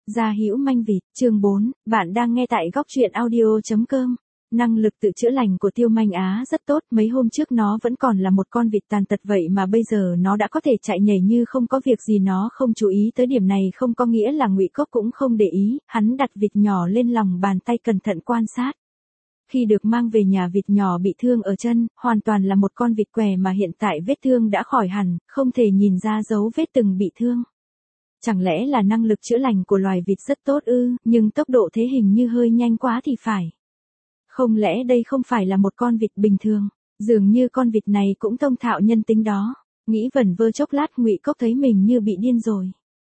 Gia Hữu Manh Vịt, chương 4, bạn đang nghe tại góc truyện audio.com. Năng lực tự chữa lành của Tiêu Manh Á rất tốt, mấy hôm trước nó vẫn còn là một con vịt tàn tật vậy mà bây giờ nó đã có thể chạy nhảy như không có việc gì. Nó không chú ý tới điểm này không có nghĩa là Ngụy Cốc cũng không để ý, hắn đặt vịt nhỏ lên lòng bàn tay cẩn thận quan sát. Khi được mang về nhà, vịt nhỏ bị thương ở chân, hoàn toàn là một con vịt què mà hiện tại vết thương đã khỏi hẳn, không thể nhìn ra dấu vết từng bị thương. Chẳng lẽ là năng lực chữa lành của loài vịt rất tốt ư, nhưng tốc độ thế hình như hơi nhanh quá thì phải. Không lẽ đây không phải là một con vịt bình thường, dường như con vịt này cũng thông thạo nhân tính đó. Nghĩ vẩn vơ chốc lát, Ngụy Cốc thấy mình như bị điên rồi.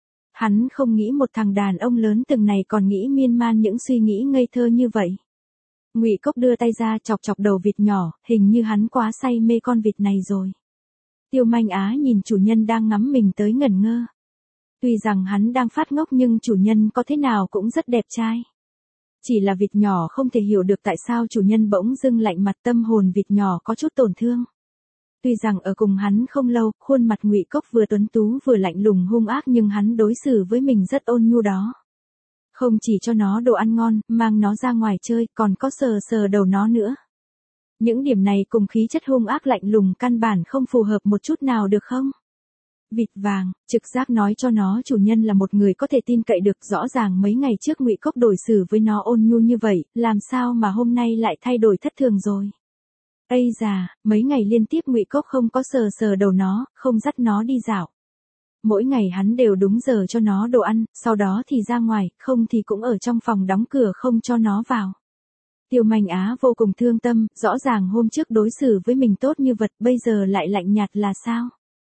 Hắn không nghĩ một thằng đàn ông lớn từng này còn nghĩ miên man những suy nghĩ ngây thơ như vậy. Ngụy Cốc đưa tay ra chọc chọc đầu vịt nhỏ, hình như hắn quá say mê con vịt này rồi. Tiêu Manh Á nhìn chủ nhân đang ngắm mình tới ngẩn ngơ. Tuy rằng hắn đang phát ngốc nhưng chủ nhân có thế nào cũng rất đẹp trai. Chỉ là vịt nhỏ không thể hiểu được tại sao chủ nhân bỗng dưng lạnh mặt, tâm hồn vịt nhỏ có chút tổn thương. Tuy rằng ở cùng hắn không lâu, khuôn mặt Ngụy Cốc vừa tuấn tú vừa lạnh lùng hung ác nhưng hắn đối xử với mình rất ôn nhu đó. Không chỉ cho nó đồ ăn ngon, mang nó ra ngoài chơi, còn có sờ sờ đầu nó nữa. Những điểm này cùng khí chất hung ác lạnh lùng căn bản không phù hợp một chút nào được không? Vịt vàng, trực giác nói cho nó chủ nhân là một người có thể tin cậy được. Rõ ràng mấy ngày trước Ngụy Cốc đối xử với nó ôn nhu như vậy, làm sao mà hôm nay lại thay đổi thất thường rồi? Ây già, mấy ngày liên tiếp Ngụy Cốc không có sờ sờ đầu nó, không dắt nó đi dạo. Mỗi ngày hắn đều đúng giờ cho nó đồ ăn, sau đó thì ra ngoài, không thì cũng ở trong phòng đóng cửa không cho nó vào. Tiêu Manh Á vô cùng thương tâm, rõ ràng hôm trước đối xử với mình tốt như vật, bây giờ lại lạnh nhạt là sao?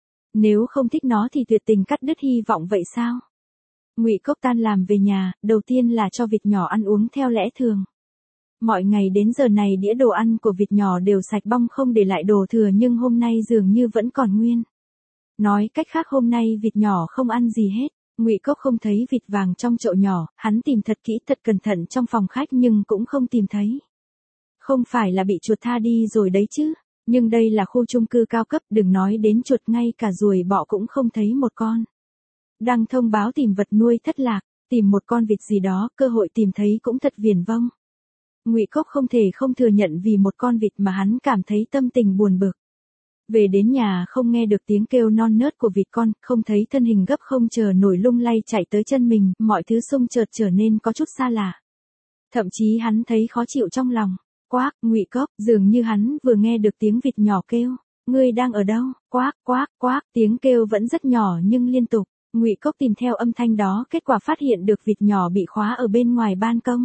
Nếu không thích nó thì tuyệt tình cắt đứt hy vọng vậy sao? Ngụy Cốc tan làm về nhà, đầu tiên là cho vịt nhỏ ăn uống theo lẽ thường. Mọi ngày đến giờ này đĩa đồ ăn của vịt nhỏ đều sạch bong không để lại đồ thừa, nhưng hôm nay dường như vẫn còn nguyên. Nói cách khác hôm nay vịt nhỏ không ăn gì hết. Ngụy Cốc không thấy vịt vàng trong chậu nhỏ, hắn tìm thật kỹ thật cẩn thận trong phòng khách nhưng cũng không tìm thấy. Không phải là bị chuột tha đi rồi đấy chứ? Nhưng đây là khu chung cư cao cấp, đừng nói đến chuột, ngay cả ruồi bọ cũng không thấy một con. Đăng thông báo tìm vật nuôi thất lạc, tìm một con vịt gì đó, cơ hội tìm thấy cũng thật viển vông. Ngụy Cốc không thể không thừa nhận vì một con vịt mà hắn cảm thấy tâm tình buồn bực. Về đến nhà không nghe được tiếng kêu non nớt của vịt con, không thấy thân hình gấp không chờ nổi lung lay chạy tới chân mình, mọi thứ xung chợt trở nên có chút xa lạ. Thậm chí hắn thấy khó chịu trong lòng. Quác, Ngụy Cốc, dường như hắn vừa nghe được tiếng vịt nhỏ kêu. Ngươi đang ở đâu? Quác, quác, quác, tiếng kêu vẫn rất nhỏ nhưng liên tục. Ngụy Cốc tìm theo âm thanh đó, kết quả phát hiện được vịt nhỏ bị khóa ở bên ngoài ban công.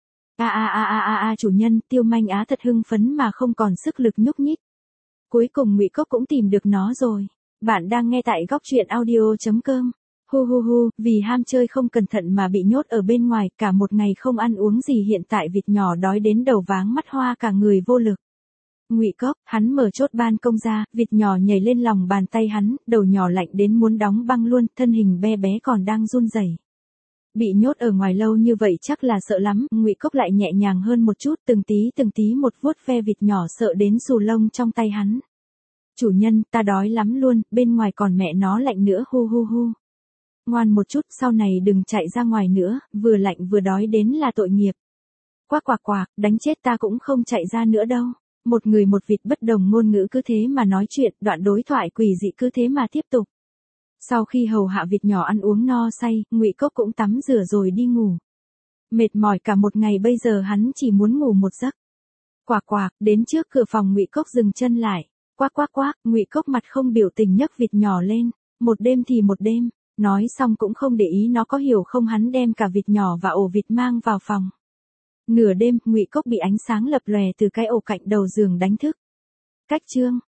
Chủ nhân, Tiêu Manh Á thật hưng phấn mà không còn sức lực nhúc nhích. Cuối cùng Ngụy Cốc cũng tìm được nó rồi. Bạn đang nghe tại góc truyện audio.com. Vì ham chơi không cẩn thận mà bị nhốt ở bên ngoài, cả một ngày không ăn uống gì, hiện tại vịt nhỏ đói đến đầu váng mắt hoa, cả người vô lực. Ngụy Cốc, hắn mở chốt ban công ra, vịt nhỏ nhảy lên lòng bàn tay hắn, đầu nhỏ lạnh đến muốn đóng băng luôn, thân hình bé bé còn đang run rẩy. Bị nhốt ở ngoài lâu như vậy chắc là sợ lắm. Ngụy Cốc lại nhẹ nhàng hơn một chút, từng tí một vuốt ve vịt nhỏ, sợ đến xù lông trong tay hắn. Chủ nhân, ta đói lắm luôn, bên ngoài còn mẹ nó lạnh nữa, Ngoan một chút, sau này đừng chạy ra ngoài nữa, vừa lạnh vừa đói đến là tội nghiệp. Quác quạc quạc, đánh chết ta cũng không chạy ra nữa đâu. Một người một vịt bất đồng ngôn ngữ cứ thế mà nói chuyện, đoạn đối thoại quỷ dị cứ thế mà tiếp tục. Sau khi hầu hạ vịt nhỏ ăn uống no say, Ngụy Cốc cũng tắm rửa rồi đi ngủ. Mệt mỏi cả một ngày, bây giờ hắn chỉ muốn ngủ một giấc. Quạc quạc, đến trước cửa phòng Ngụy Cốc dừng chân lại. Quác quác quác, Ngụy Cốc mặt không biểu tình nhấc vịt nhỏ lên. Một đêm thì một đêm. Nói xong cũng không để ý nó có hiểu không, hắn đem cả vịt nhỏ và ổ vịt mang vào phòng. Nửa đêm, Ngụy Cốc bị ánh sáng lập lòe từ cái ổ cạnh đầu giường đánh thức. Cách chương